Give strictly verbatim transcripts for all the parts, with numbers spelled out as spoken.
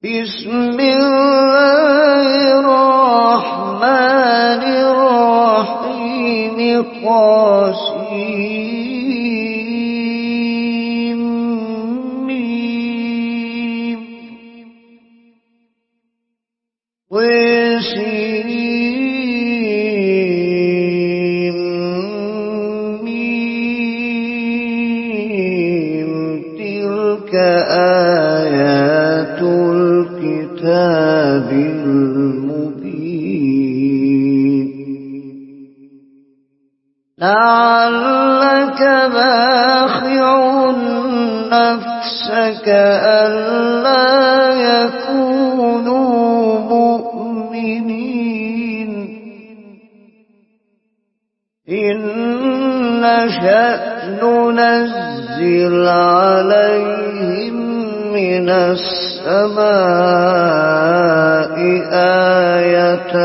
بسم الله الرحمن الرحيم طاسيم ميم وسين ميم تلك آيات الكتاب المبين لعلك باخع نفسك ألا يكونوا مؤمنين إن نشأ ننزل عليهم من السماء آية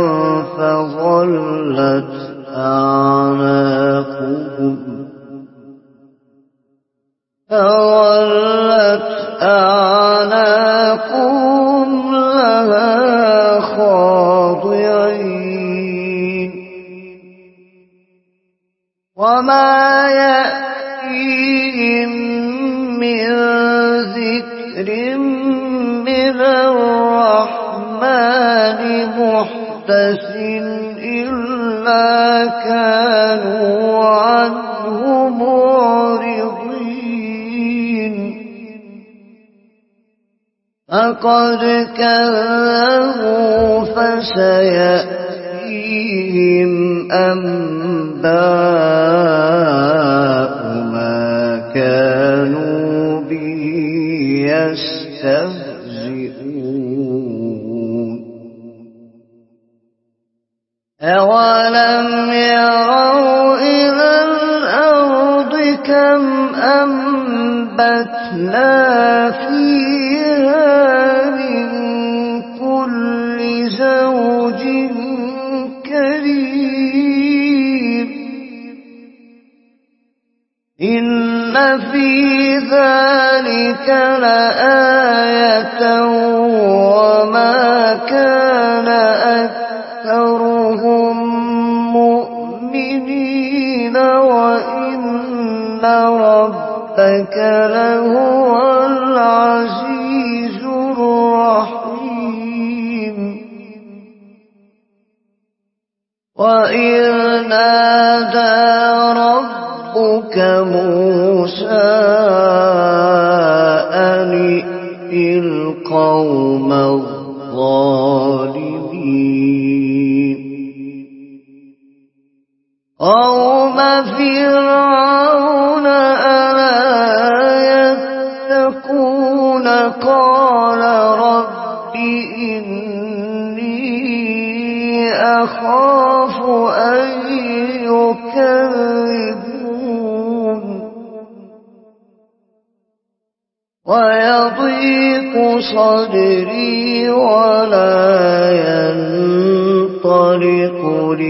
فظلت أعناقهم فظلت أعناقهم لها خاضعين وما يأتيهم من ذكر من الرحمن محدث إلا كانوا عنه معرضين فقد كذبوا فسيأتيهم أنباء ما كانوا به يستهزئون أولم يروا إلى الأرض كم أنبتنا فيها من كل زوج كريم إن في ذلك لآية وما كان أكثرهم مؤمنين وإن ربك لهو العزيز الرحيم وإذ نادى ربك موسى أن ائت القوم الظالمين قوم فرعون ألا يتقون قال رب إني أخاف أن يكذبون ويضيق صدري ولا ينطلق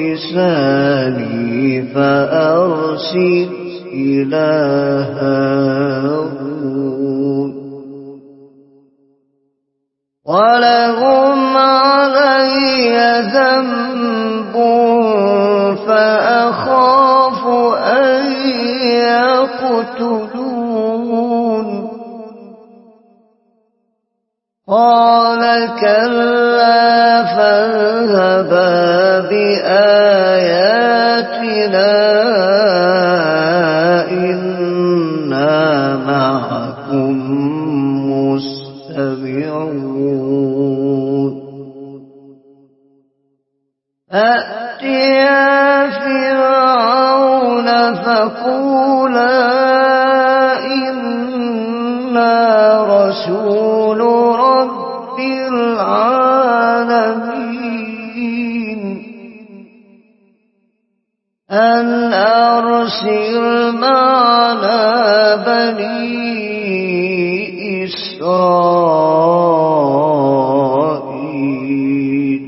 لساني فأرسل إلى هارون ولهم علي ذنب فأخاف أن يقتلون قال كلا فاذهبا بآياتنا إنا معكم مستمعون فأتيا فرعون فقولا إنا رسول رب العالمين أن أرسل معنا بني إسرائيل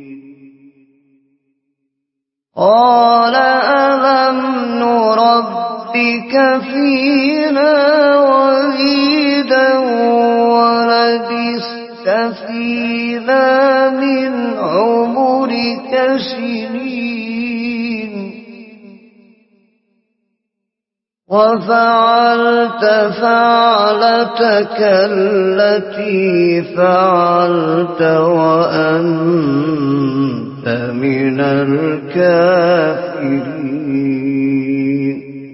قال ألم نربك فينا وليدا ولبثت فينا من عمرك سنين وفعلت فعلتك التي فعلت وأنت من الكافرين.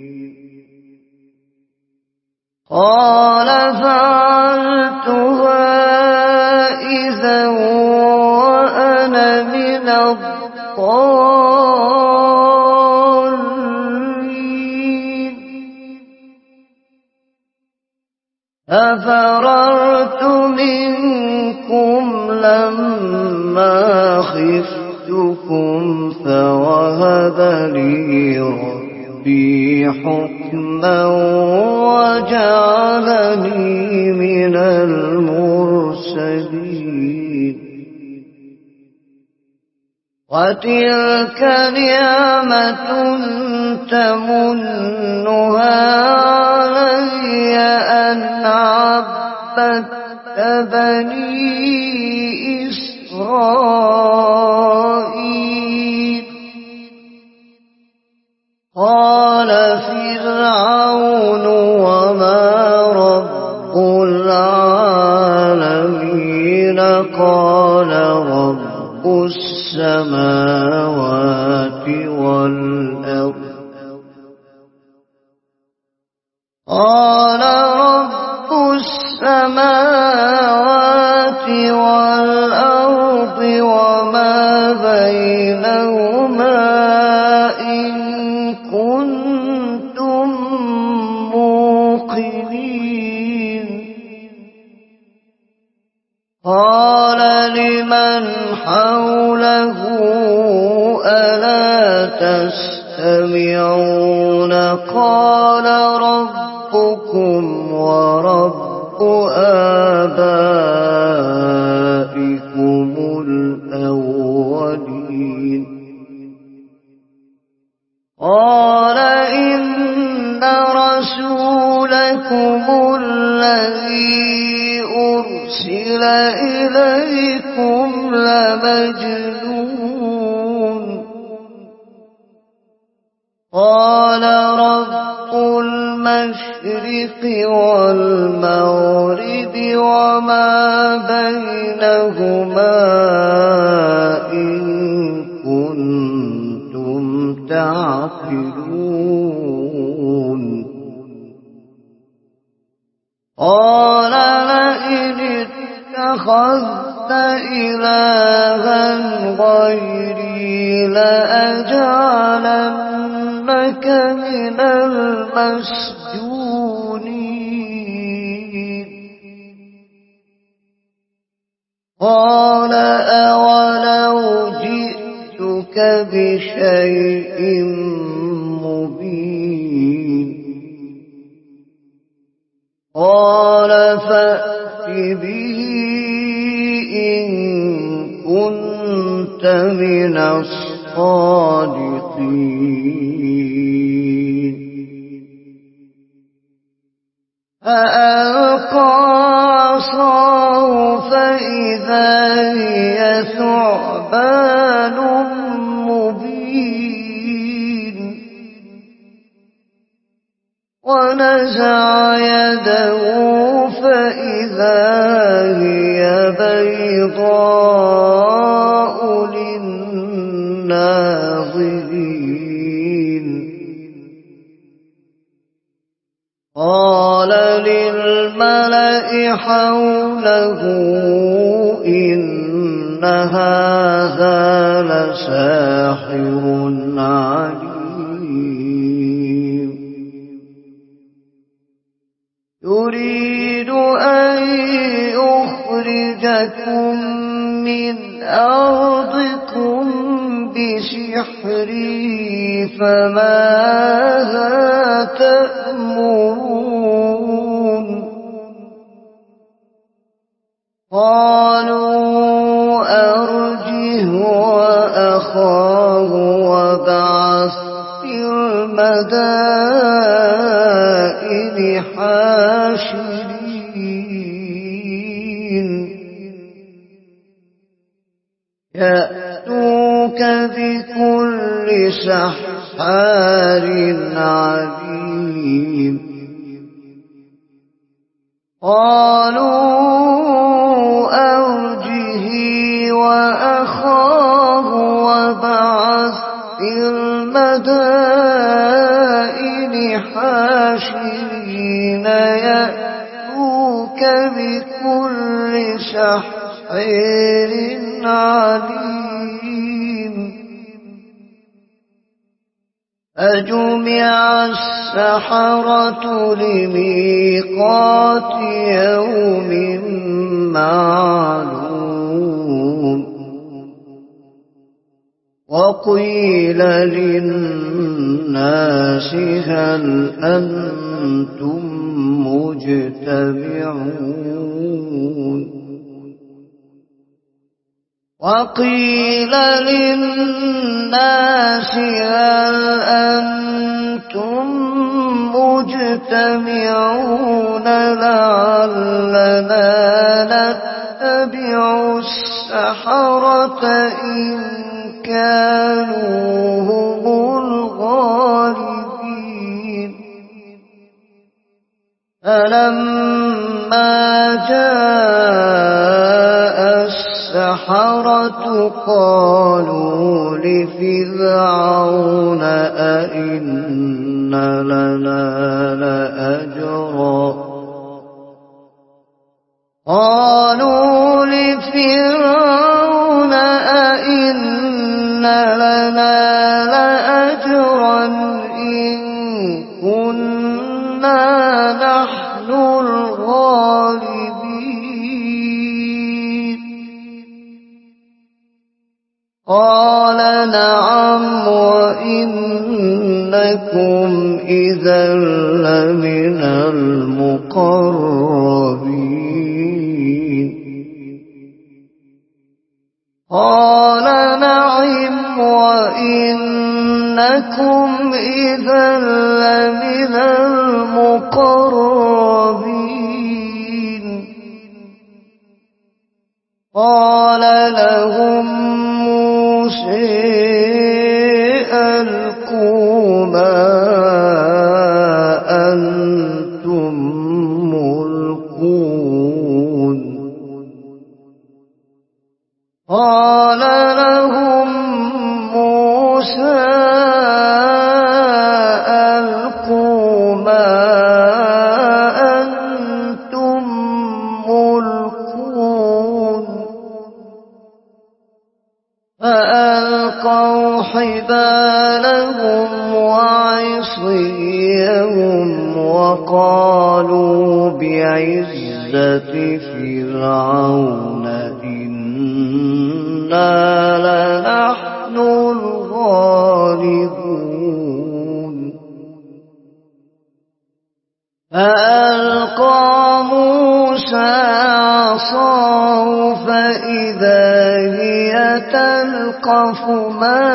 قال فعلتها إذا وأنا من الضالين. أفررت منكم لما خفتكم فوهب لي ربي حكما وجعلني من المرسلين. وتلك نعمة تمنها علي أن عبدت بني إسرائيل. قال فرعون وما رب العالمين؟ قال رب السماوات والأرض. قال رب السماوات والأرض وما بينهما إن كنتم موقنين. قال لمن حوله ألا تستمعون؟ قال ربكم ورب آبائكم الأولين. قال إن رسولكم الذي أرسل إليكم لمجنون. قال رب المشرق والمغرب وما بينهما إن كنتم تعقلون. قال لئن اتخذت إلها غيري لأجعلنك من المسجونين. قال أولو جئتك بشيء مبين؟ قال فأت به إن كنت من الصادقين. فألقى عصاه فإذا هي ثعبان مبين. ونزع يده فإذا هي بيضاء للناظرين. قال للملأ حوله إن هذا لساحر عليم. يريد أن يخرجكم من أرضكم بسحره فماذا تأمرون؟ قالوا أرجه وأخاه وابعث في المدائن حاشرين يأتوك بكل سحار عليم قالوا أرجه وأخاه وابعث في المدائن حاشرين يأتوك بكل سحار عليم أجمع السحرة لميقات يوم معلوم وقيل للناس هل أنتم مجتمعون وقيل للناس هل أنتم مجتمعون لعلنا نتبع السحرة إن كانوا هم الغالبين فلما جاء السحرة قالوا لفرعون أئن لنا لأجرا قالوا لفرعون أئن لنا لأجرا إن كنا نحن الغالبين قال نعم وإنكم إذا لمن المقربين قال نعم وإنكم إذا لمن المقربين قال لهم موسى ألقوا ما أنتم ملقون قال لهم موسى ألقوا ما أنتم ملقون فألقوا حبالهم وعصيهم وقالوا بعزة فرعون إنا لنحن الغالبون فألقى موسى عصاه فإذا هي تلقف ما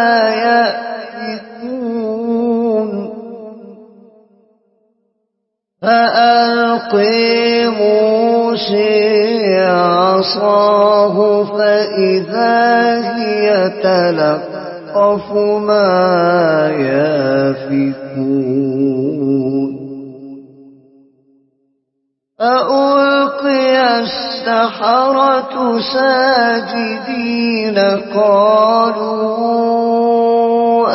يأفكون فألقي موسى عصاه فإذا هي تلقف ما يأفكون فألقي السحرة ساجدين قالوا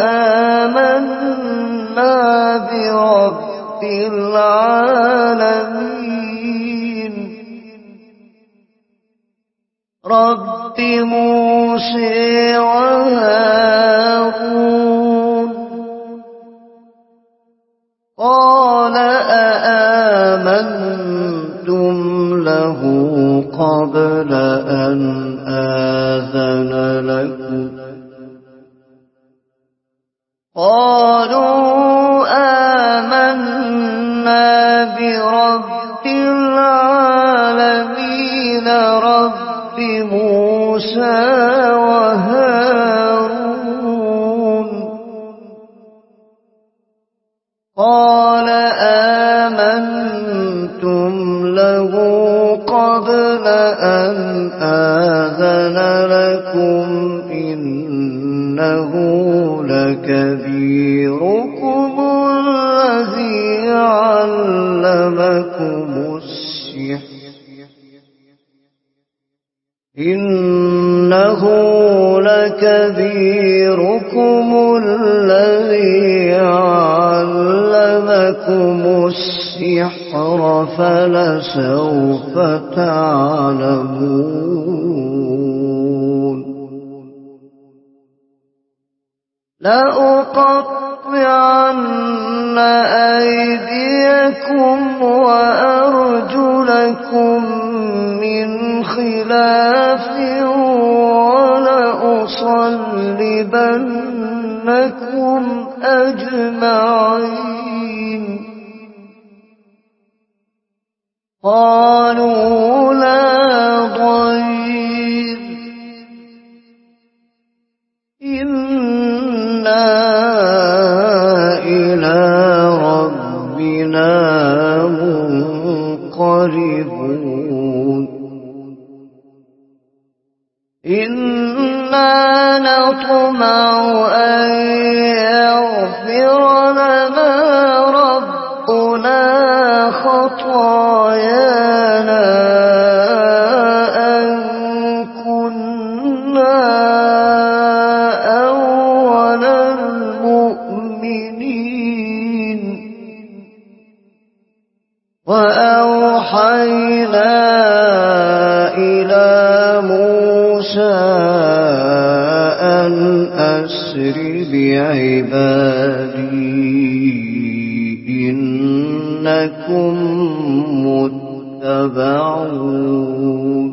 آمنا برب العالمين رب موسى وهارون قال أآمنتم له قبل أن آذن لكم قالوا آمنا برب العالمين رب موسى وهارون قال آمنتم له قبل أن آذن آذن لكم إنه لكبيركم الذي علمكم السحر إنه لكبيركم الذي علمكم السحر فلسوف تعلمون لأقطعن أيديكم وأرجلكم من خلاف ولأصلبنكم أجمعين قالوا لا ضير إنا إلى ربنا منقلبون إنا نطمع أن يغفر لنا ربنا خطايانا أن كنا أول المؤمنين وأوحينا إلى موسى أن أسر بعبادي إنكم متبعون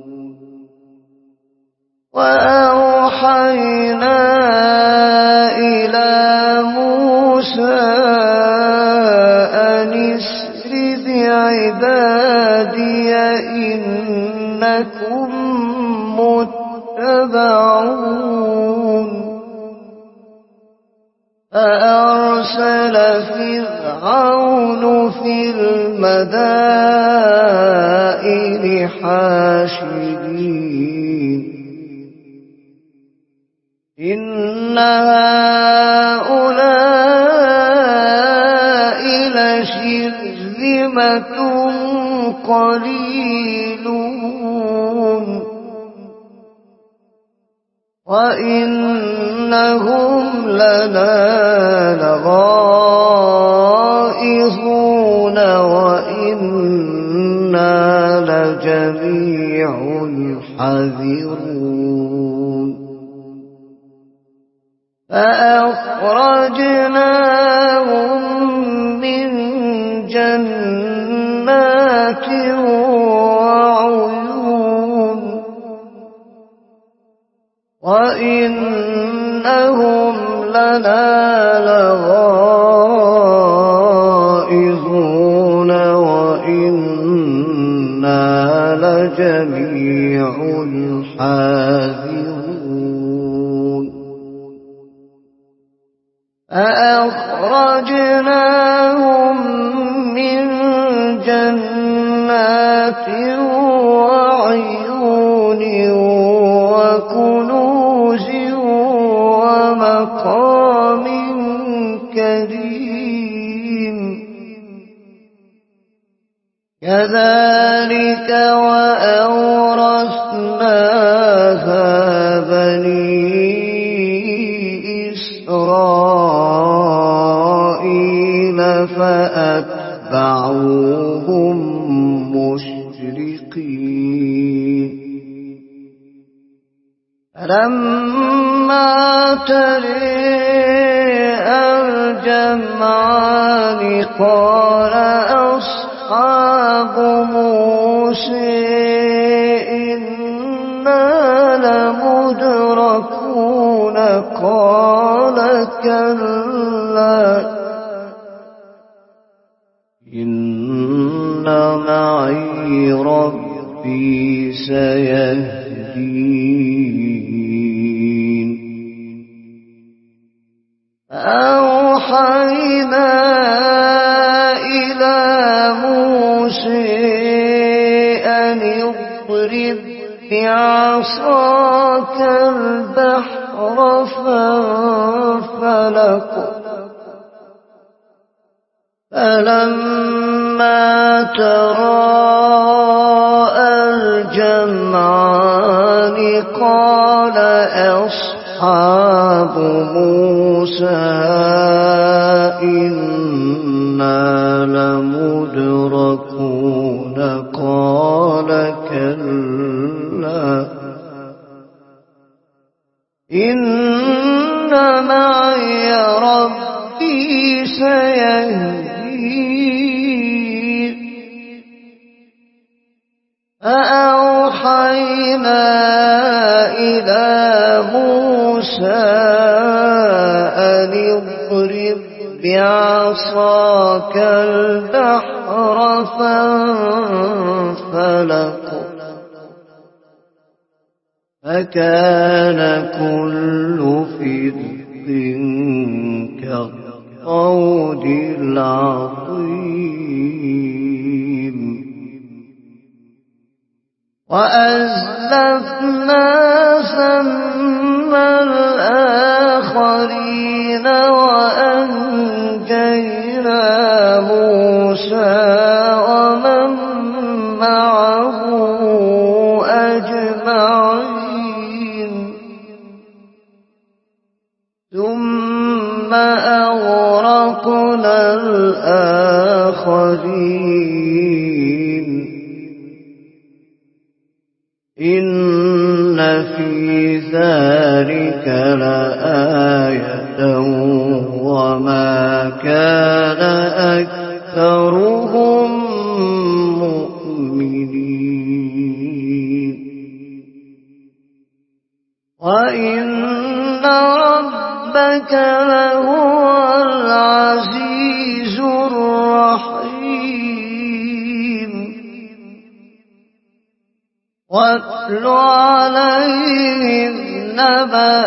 وأوحينا إلى موسى أن اسر بعبادي إنكم متبعون فأرسل فرعون في المدائن حاشرين إن هؤلاء لشرذمة قليلون وإنهم لنا لغائظون وإنا لجميع حذرون فأخرجناهم من جنات وعيون وإنهم لنا لغائظون وإنا لجميع حاذرون فأخرجناهم من جنات وعيون وكنوز ومقام كريم كذلك وأورثناها بني إسرائيل فأتبعوهم مشرقين فلما ترى الجمعان قال أصحاب موسى إنا لمدركون قال كلا إن معي ربي سيهدين أوحينا إلى موسى أن اضرب بعصاك البحر فانفلق فلما تراءى الجمعان قال أصحاب موسى إنا لمدركون قال كلا إن معي ربي سيهدين فأوحينا إلى موسى أن اضرب بعصاك البحر فانفلق فكان كل فرق كالطود العظيم وأزلفنا ثم الآخرين وأنجينا موسى ومن معه أجمعين ثم أغرقنا الآخرين إن في ذلك لآية وما كان أكثرهم مؤمنين وإن ربك لهو العزيز الرحيم واتل عليهم نبأ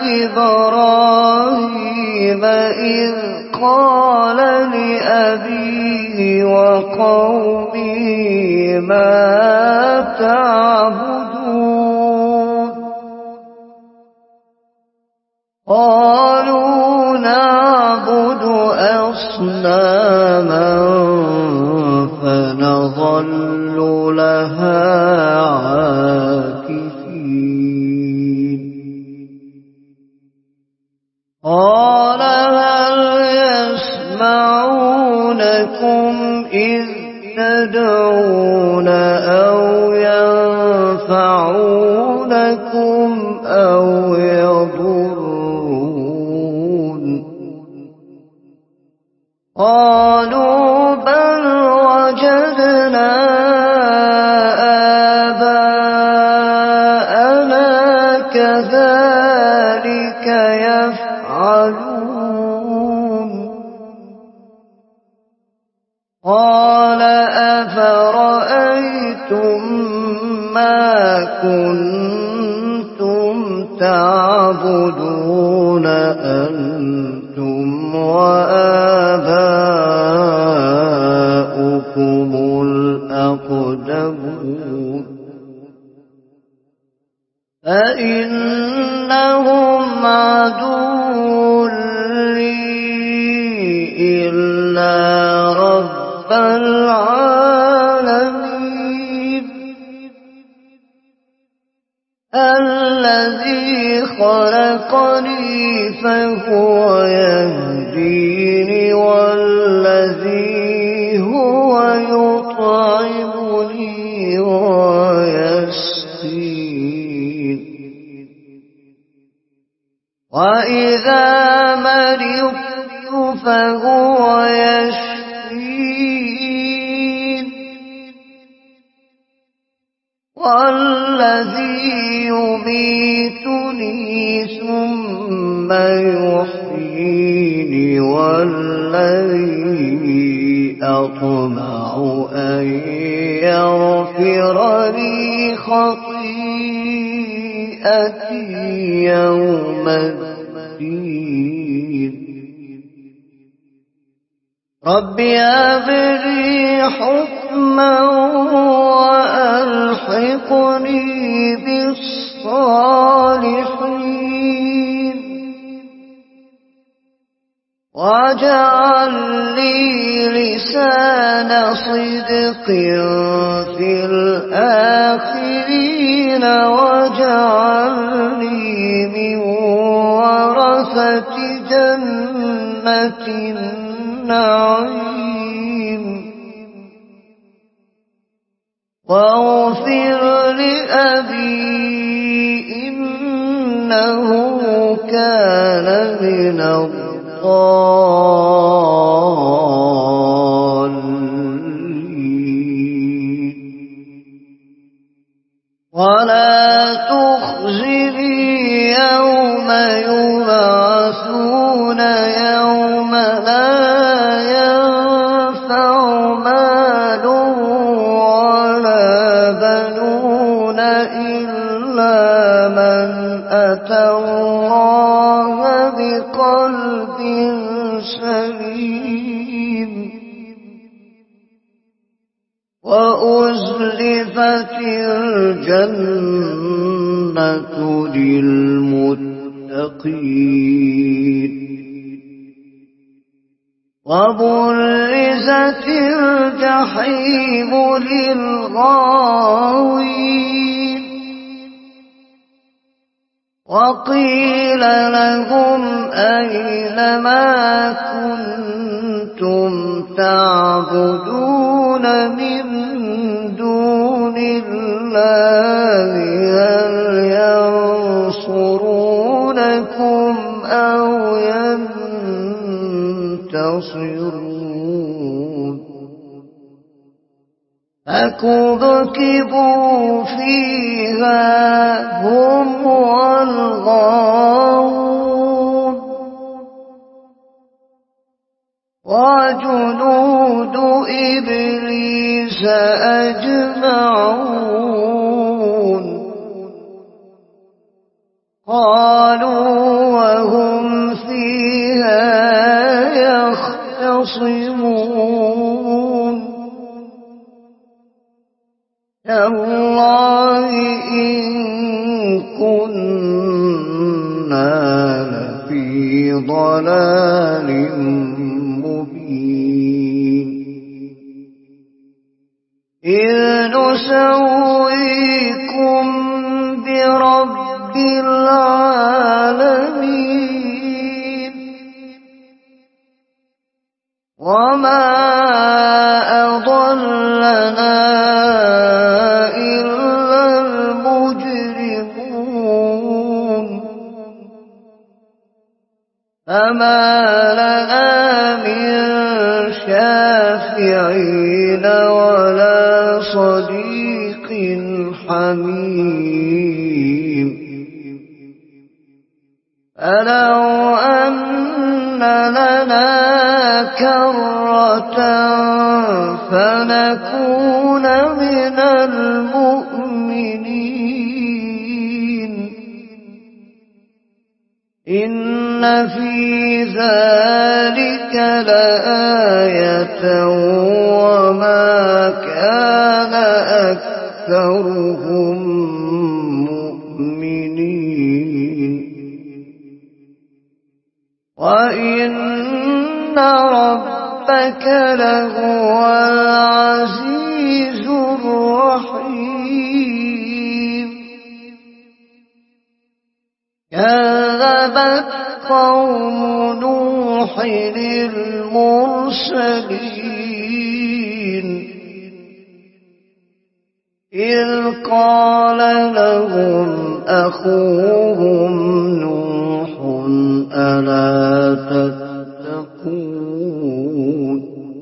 إبراهيم إذ قال لأبيه وقومه ما تعبدون قالوا نعبد أصناما فنظل لها عاكفين قال هل يسمعونكم إذ تدعون أو ينفعونكم أو يضرون قالوا بل وجدنا آباءنا كذلك يفعلون قال أفرأيتم ما كنتم تعبدون أنتم وآباؤكم الأقدمون فإنهم عدو لي إلا رب العالمين الذي خلقني فهو يهديني والذي هو يطعمني ويسقين وإذا مرضت فهو يشفين والذي يميتني ثم يحييني والذي أطمع أن يغفر لي خطيئتي يوم الدين رب هب لي حكما وألحقني الصالحين واجعل لي لسان صدق في الآخرين واجعلني من ورثة جنة النعيم واغفر لأبي إنه كان من الضالين ولا تخزني يوم يبعثون يوم لا ينفع مال ولا بنون إلا من أتى الله بقلب سليم وأزلفت الجنة للمتقين وبرزت الجحيم للغاوين وقيل لهم أين ما كنتم تعبدون من دون الله هل ينصرونكم أو ينتصرون فكبكبوا فيها هم والغاوون وجنود إبليس أجمعون قالوا وهم فيها يختصمون تالله إن كنا لفي ضلال مبين إذ نسويكم برب العالمين وما أضلنا إلا المجرمون فما لنا من شافعين ولا صديق حميم فلو أن لنا كرة فنكون من المؤمنين إن في ذلك لآية وما كان أكثرهم مؤمنين وإن ربك لهو العزيز الرحيم كذبت قوم نوح المرسلين إذ قال لهم أخوهم نوح ألا تتقون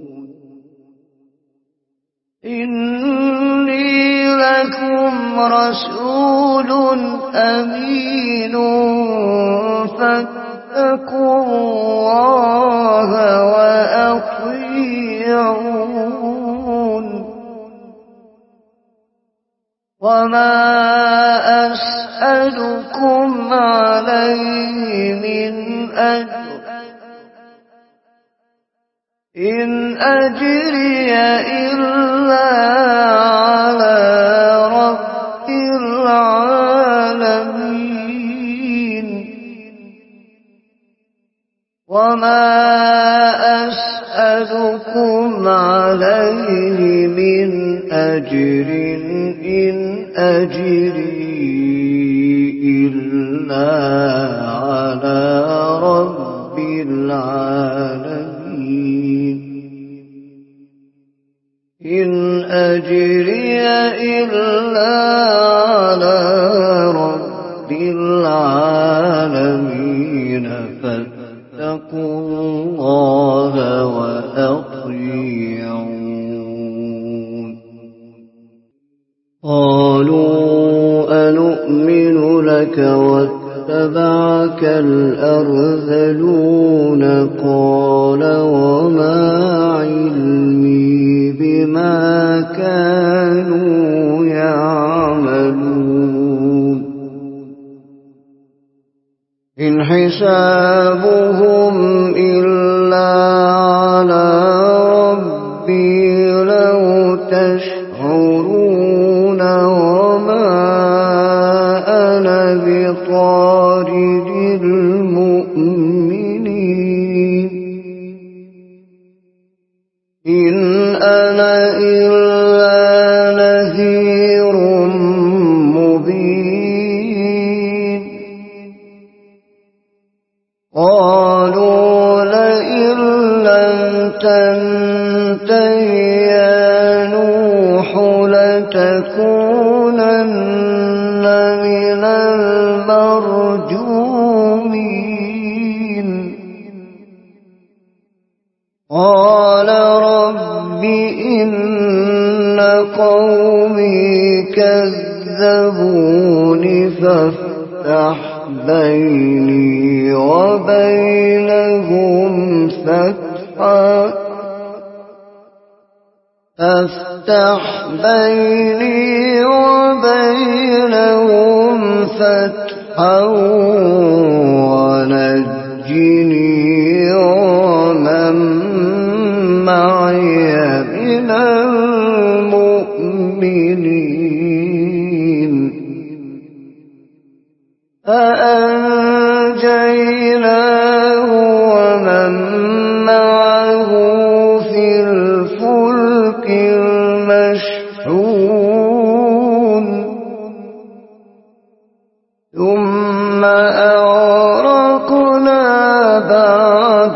إني لكم رسول أمين فاتقوا الله وأطيعون وما أسألكم عليه من أجر إن أجري إلا على رب العالمين وما أسألكم عليه من أجر إن أجري إلا على رب العالمين إن أجري إلا على رب العالمين فاتقوا الله وأطيعون قالوا أنؤمن لك واتبعك الأرذلون قال وما علمي بما كانوا يعملون إن حسابهم إلا على ربي لو تشعرون وما أنا بطارد المؤمنين إن أنا إلا نذير مبين قالوا لئن لم تنته يا نوح لتكونن من المرجومين قال رب إن قومي كذبون فافتح بيني وبينهم فتحا أفتح بيني وبينهم فتحا ونجني ومن معي من المؤمنين فأنجيناه ومن معه في الفلك المشحون ثم أغرقنا بعد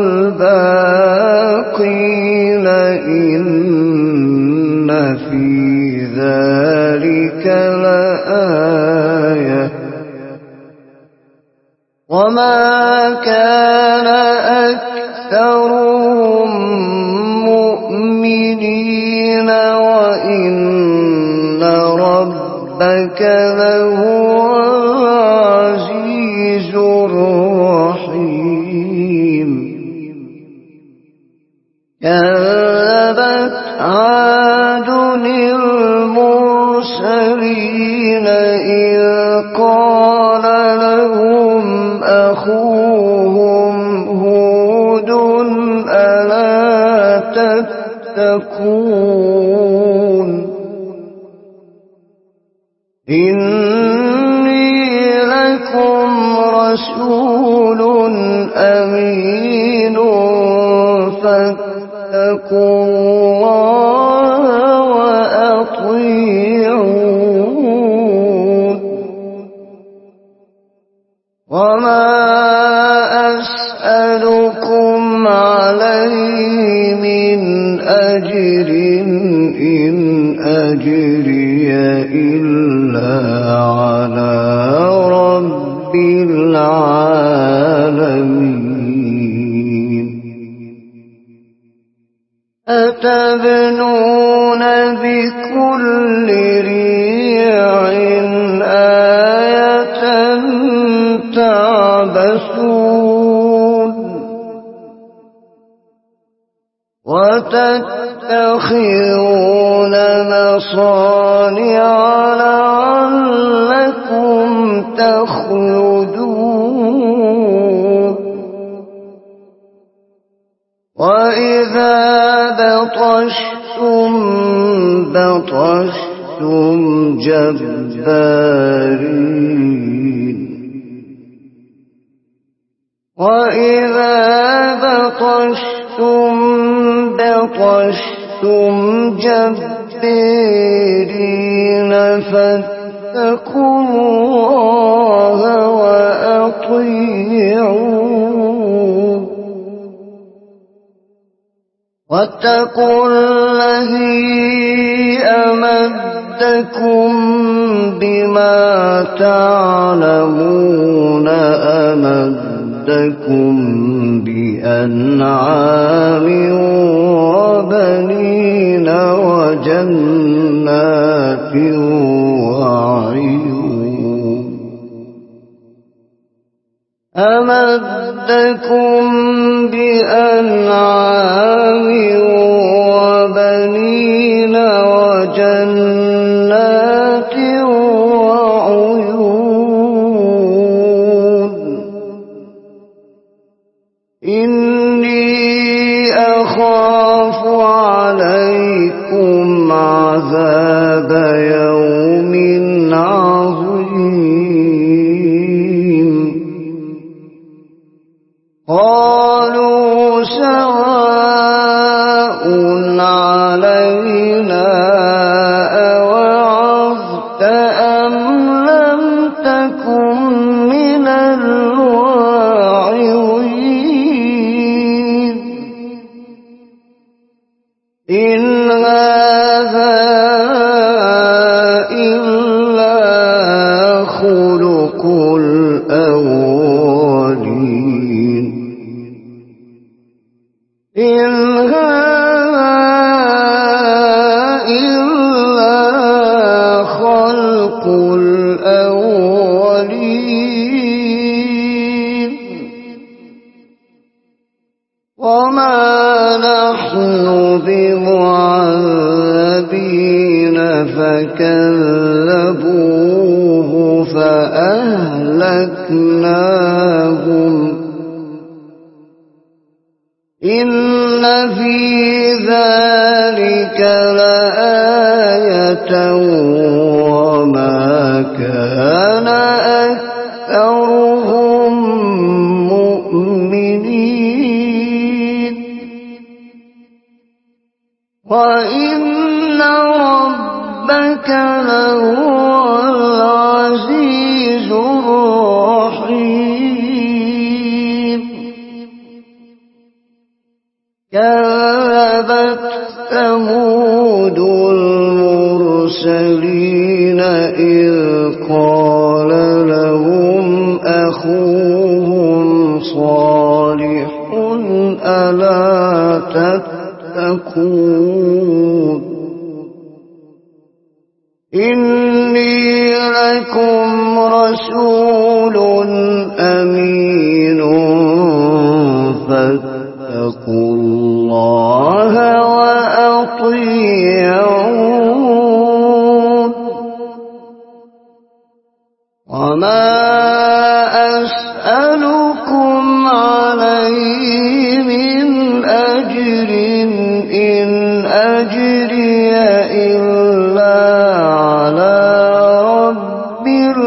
الباقين إن في ذلك لآية وما كان أكثرهم مؤمنين وإن ربك لهو العزيز الرحيم كذبت عاد المرسلين إذ قال لهم أخوهم هود ألا تتقون إني لكم رسول أمين فاتقوا الله وأطيعون وما أسألكم عليه من أجر إن أجري إلا على رب العالمين أتبنون بكل ريع آية تعبثون وتتخذون مصانع لعلكم تخلدون وإذا بطشتم بطشتم جبارين وإذا بطشتم بطشتم جبارين فاتقوا الله وأطيعون واتقوا الذي أمدكم بما تعلمون أمدكم بأنعام وبنين وجنات وعيون أمدكم بأنعام وبنين وجنات وعيون إني أخاف عليكم عذاب يوم عظيم قالوا سواء علينا أوعظت أم لم تكن من الواعظين إن هذا إلا خلق الأولين إن هذا إلا خلق الأولين وما نحن بمعذبين فكذبوه فأهلكناهم إن في ذلك لآية وما كان أكثرهم مؤمنين وإن ربك لهو العزيز الرحيم كذبت ثمود المرسلين إذ قال لهم أخوهم صالح ألا تتقون إني لكم رسول أمين فاتقوا الله وأطيعون وما أسألكم عليه من أجر إن أجري إلا على رب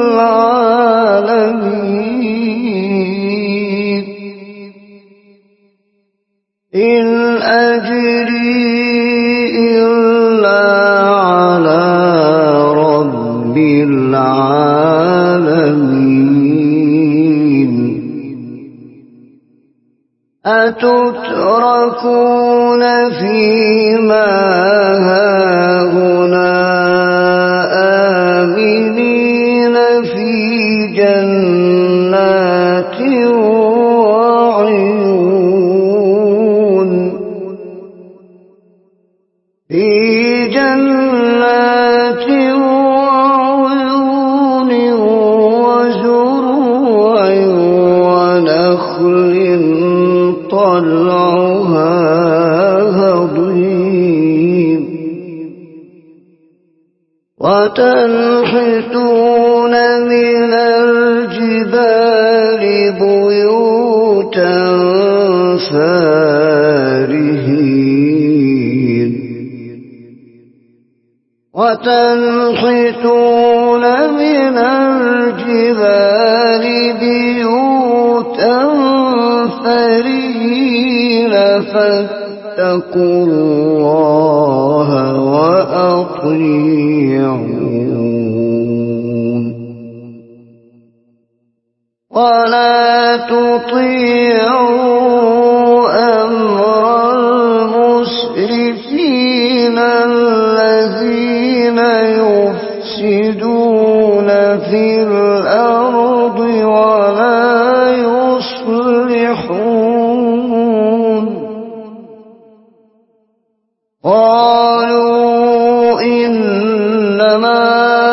العالمين إن أجري إلا على رب العالمين أتتركون فيما هاهنا آمنين في جنات وعيون في جنات وعيون وزروع ونخل طلعها هضيم وتنحتون من الجبال بيوتا فارهين وتنحتون من الجبال بيوتا فرهين تطيعوا أمر المسرفين الذين يفسدون في الأرض ولا يصلحون قالوا إنما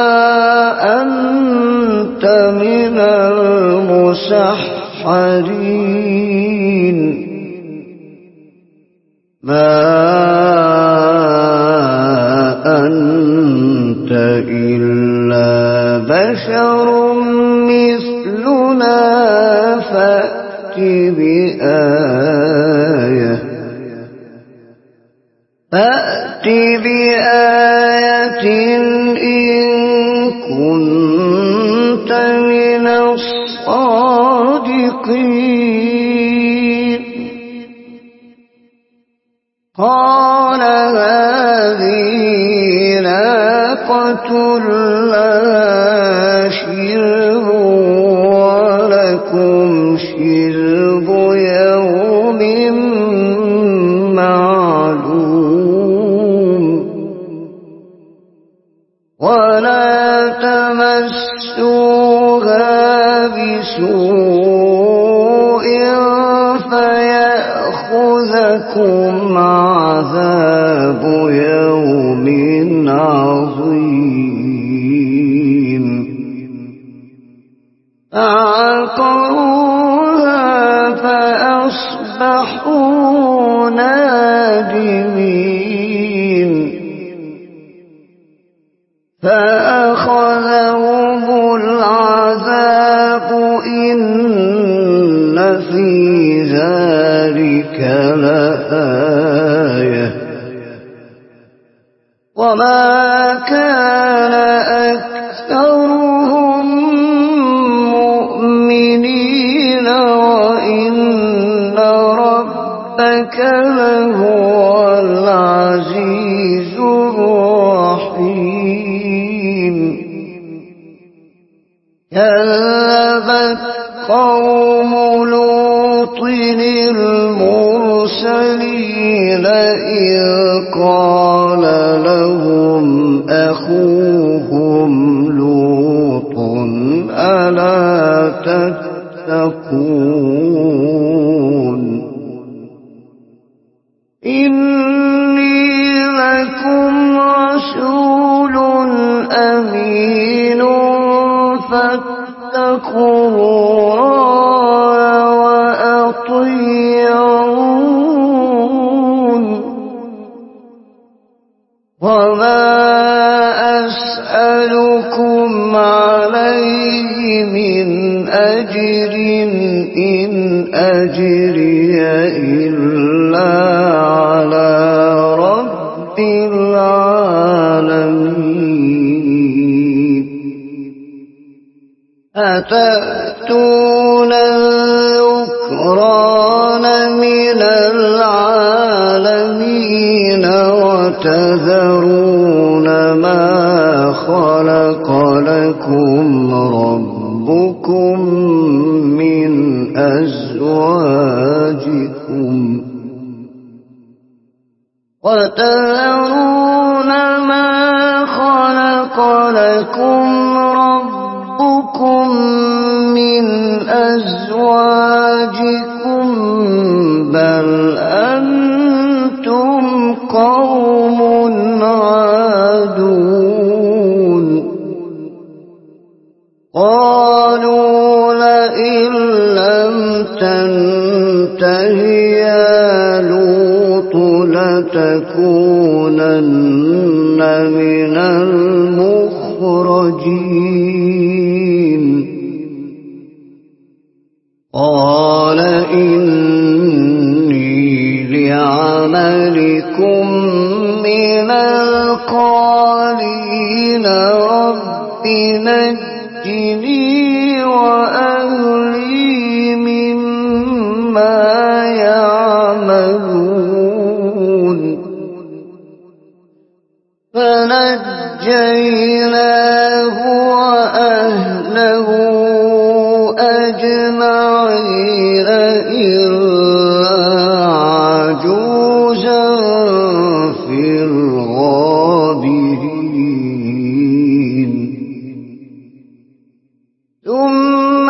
أنت من المسحرين ما أنت إلا بشر مثلنا فأت بآية فأت بآية إن كنت من الصادقين قال هذه ناقة لها شرب ولكم شرب يوم معلوم ولا تمسوها بسوء فيأخذكم عذاب يوم عظيم فعقروها فأصبحوا نادمين فأخذهم العذاب إن في ذلك لآية وما كان أكثرهم مؤمنين وإن ربك لهو العزيز الرحيم كذبت قوم لوط المرسلين إذ قال لهم أخوهم لوط ألا تتقون إني لكم رسول أمين فاتقوا الله وأطيعون وما أسألكم عليه من أجر إن أجري إلا على رب العالمين أتأتون الذكران من العالمين وتذرون ما خلق لكم ربكم من أزواجكم وتذرون ما خلق لكم ربكم من أزواجكم بل أنتم قوم عادون قالوا لئن لم تنته يا لوط لتكونن من المخرجين قال إني لعملكم من القالين رب نجني وأهلي مما يعملون فنجيناه وأهله أجمعين إلا عجوزا في الغابرين ثم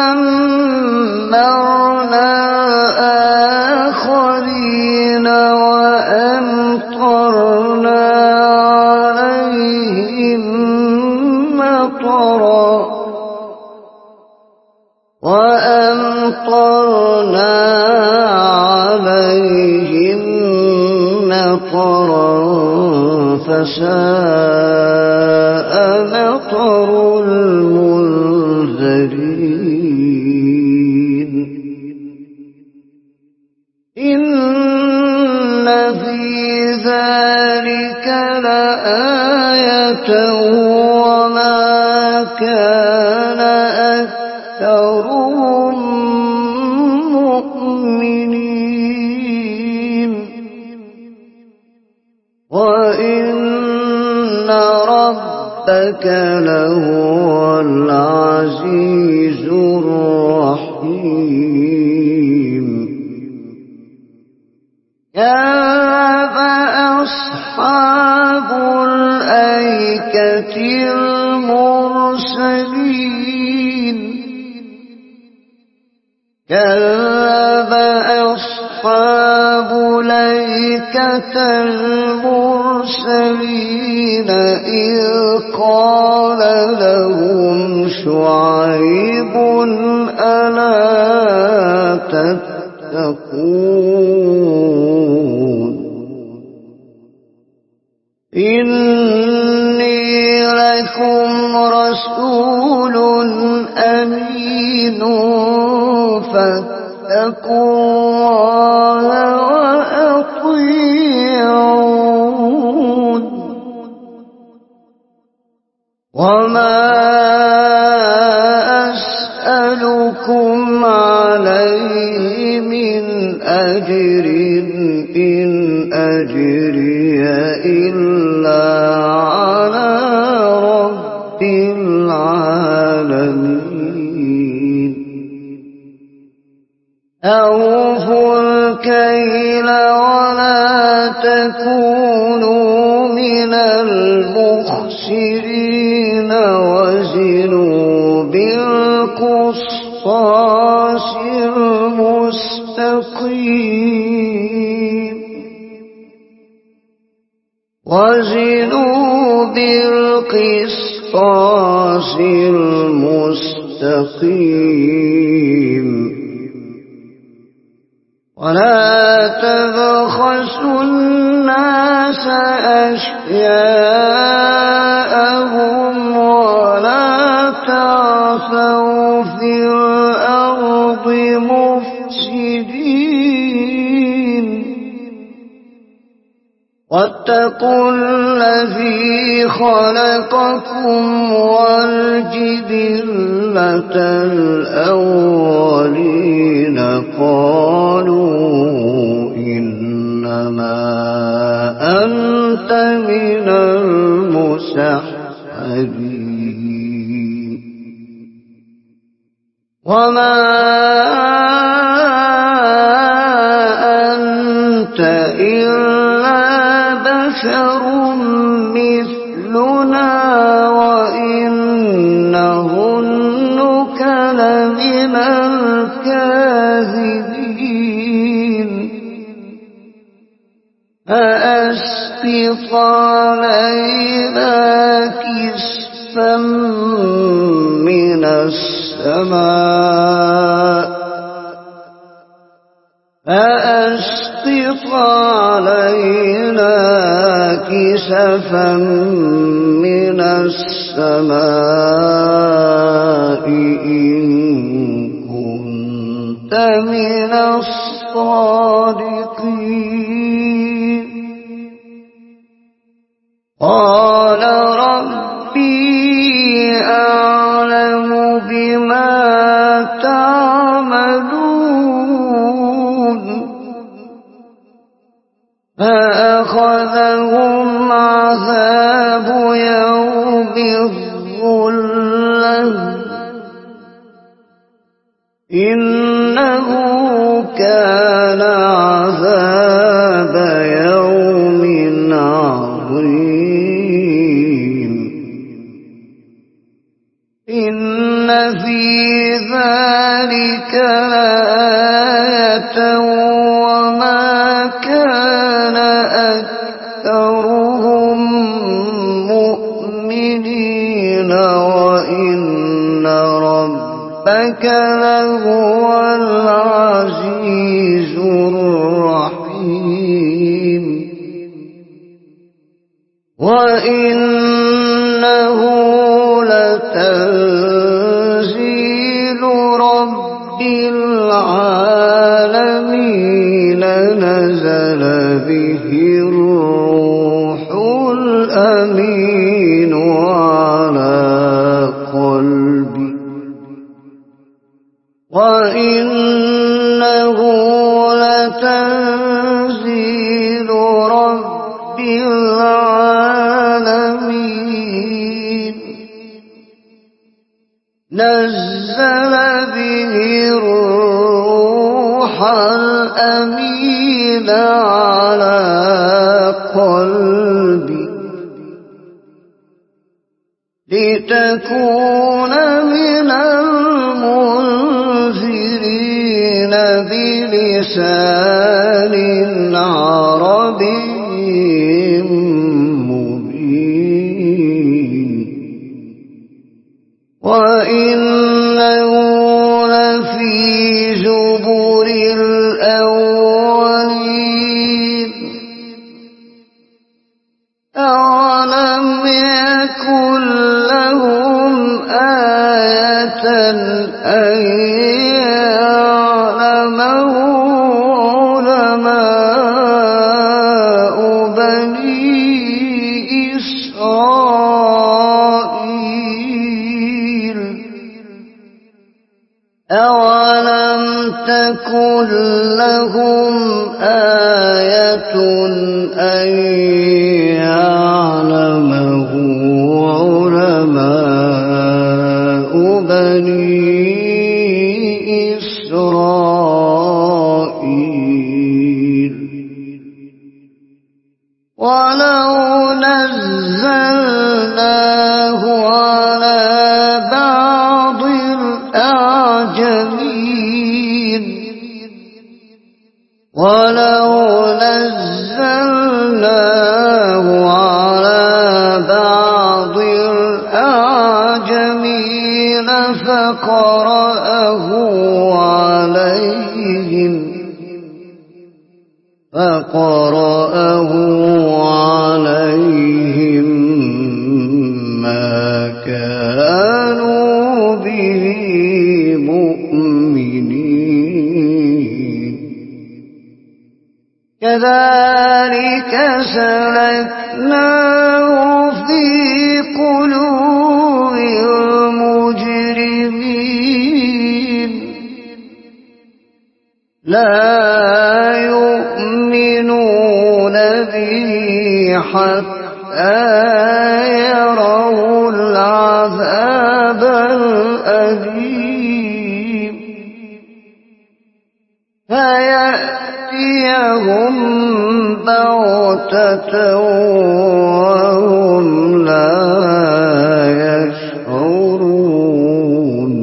دمرنا الآخرين وأمطرنا عليهم مطرا وأمطرنا عليهم مطرا فساء مطر المنذرين إن في ذلك لآية وما كان أكثرهم مؤمنين وإن ربك لهو العزيز الرحيم كذب أصحاب الأيكة المرسلين كذب أصحاب الأيكة المرسلين إذ قال لهم شعيب ألا تتقون إني لكم رسول أمين فاتقوا الله وأطيعون وما أسألكم عليه من أجر إن أجري إلا على رب العالمين أوفوا الكيل ولا تكونوا من المخسرين وزنوا بالقسطاس المستقيم وزنوا بالقسطاس المستقيم ولا تبخسوا الناس أشياءهم ولا تعثوا في الأرض مفسدين واتقوا الذي خلقكم والجبلة الأولين قالوا إنما أنت من المسحرين وما أنت إلا بشر مثلنا وإن نظنك لمن الكاذبين فأسقط علينا كسفا من السماء فأسقط علينا كسفا من السماء إن كنت من الصادقين قال ربي أعلم بما تعملون فأخذهم عذاب يوم الظلة إنه كان عذاب يوم عظيم إن في ذلك لآية وما كان أكثرهم مؤمنين وإن ربك لهو العزيز الرحيم وإنه لتنزيل رب العالمين نزل به الروح الأمين على قلبك وإنه لتنزيل رب العالمين نزل به الروح الأمين على قلبك لتكون من المنذرين بلسان عربي مبين وإنه لفي زبر الأولين أولم يكن لهم آية أن يعلمه علماء بني إسرائيل أولم تكن لهم آية أن يعلمه علماء بني إسرائيل ولو نزلناه على بعض الأعجمين ولو نزلناه على بعض الأعجمين فقرأه عليهم فقرأه عليهم ما كانوا به مؤمنين كذلك سلكناه في قلوب المجرمين لا يؤمنون به حتى يروا العذاب الأليم فيأتيهم بغتة وهم لا يشعرون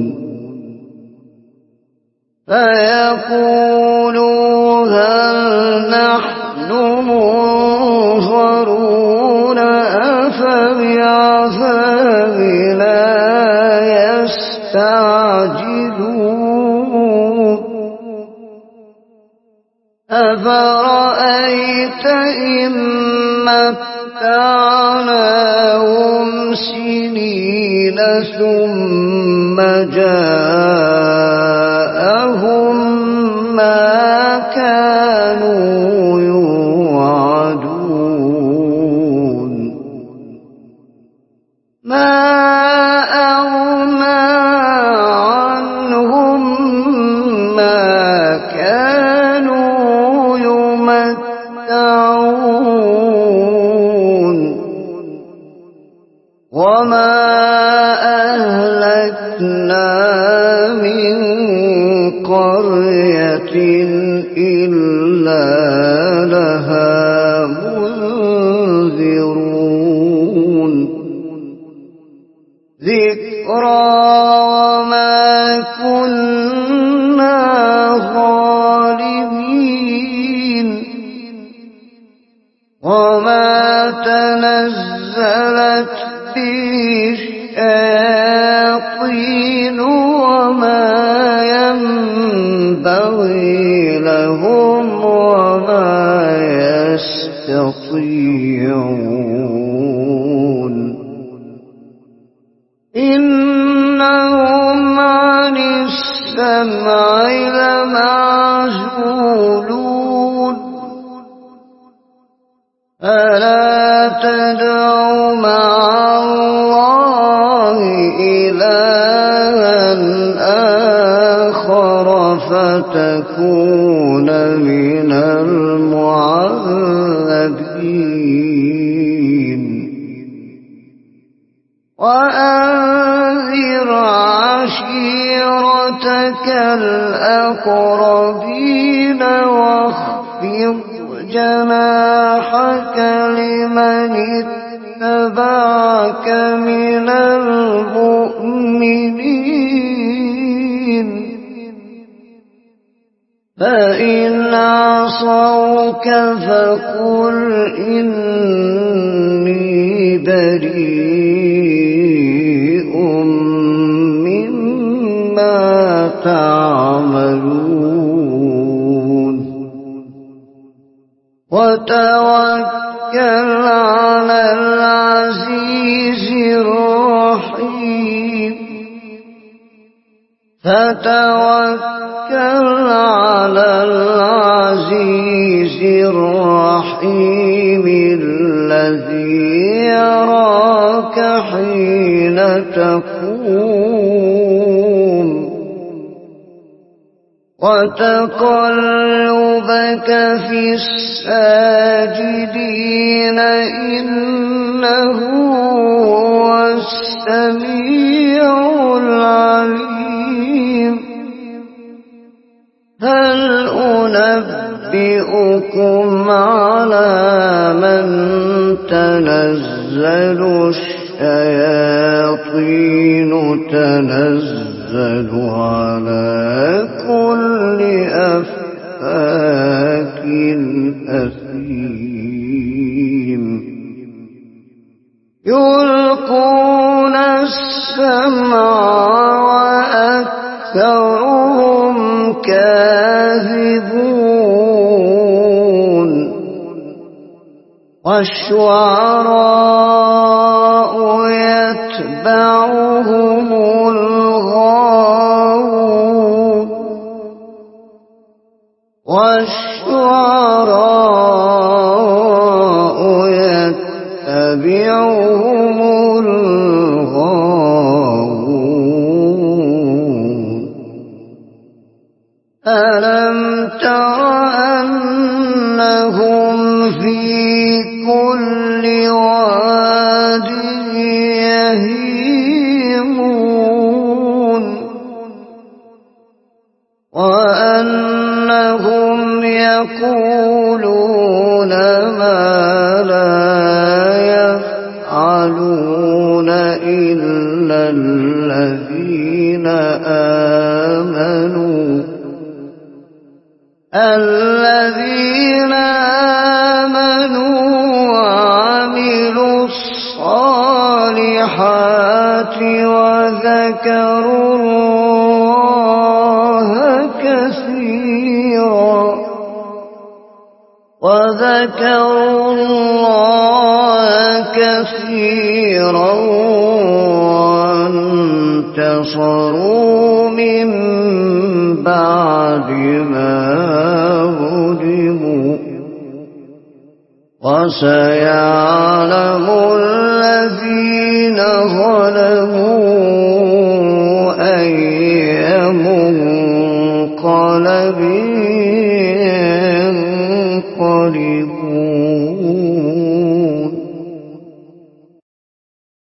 فيقولوا هل نحن منظرون أفبعذابنا يستعجلون أفرأيت إن متعناهم سنين ثم جاءهم ما كانوا يوعدون ما أغنى عنهم ما كانوا يمتعون وما أهلكنا من قرية إلا لها منذرون ذكرى وما كنا ظالمين وما تنزلت به الشياطين وما ينبغي لهم وما يستطيعون إنهم عن السمع لمعزولون ألا تدعوا مع الله إلها آخر فتكون من المعذبين وأنذر عشيرتك الأقربين واخفض جناحك لمن اتبعك من المؤمنين فإن عصوك فقل إني بريء مما تعملون وتوكل على العزيز الرحيم فتوكل على العزيز الرحيم الذي يراك حين تقوم وتقلبك في الساجدين إنه هو السميع العليم هل أنبئكم على من تنزل الشياطين تنزل على كل أفاك أثيم يلقون السمع وأكثرهم كاذبون والشعراء يتبعهم الغاوون والشعراء يتبعهم الغاوون ألم تر أنهم في كل واد يهيمون وأنهم يقولون ما لا يفعلون إلا الذين آمنوا الذين آمنوا وعملوا الصالحات وذكروا الله كثيرا وذكروا الله كثيرا وانتصروا من بعد ما ظلموا وسيعلم الذين ظلموا أي منقلب ينقلبون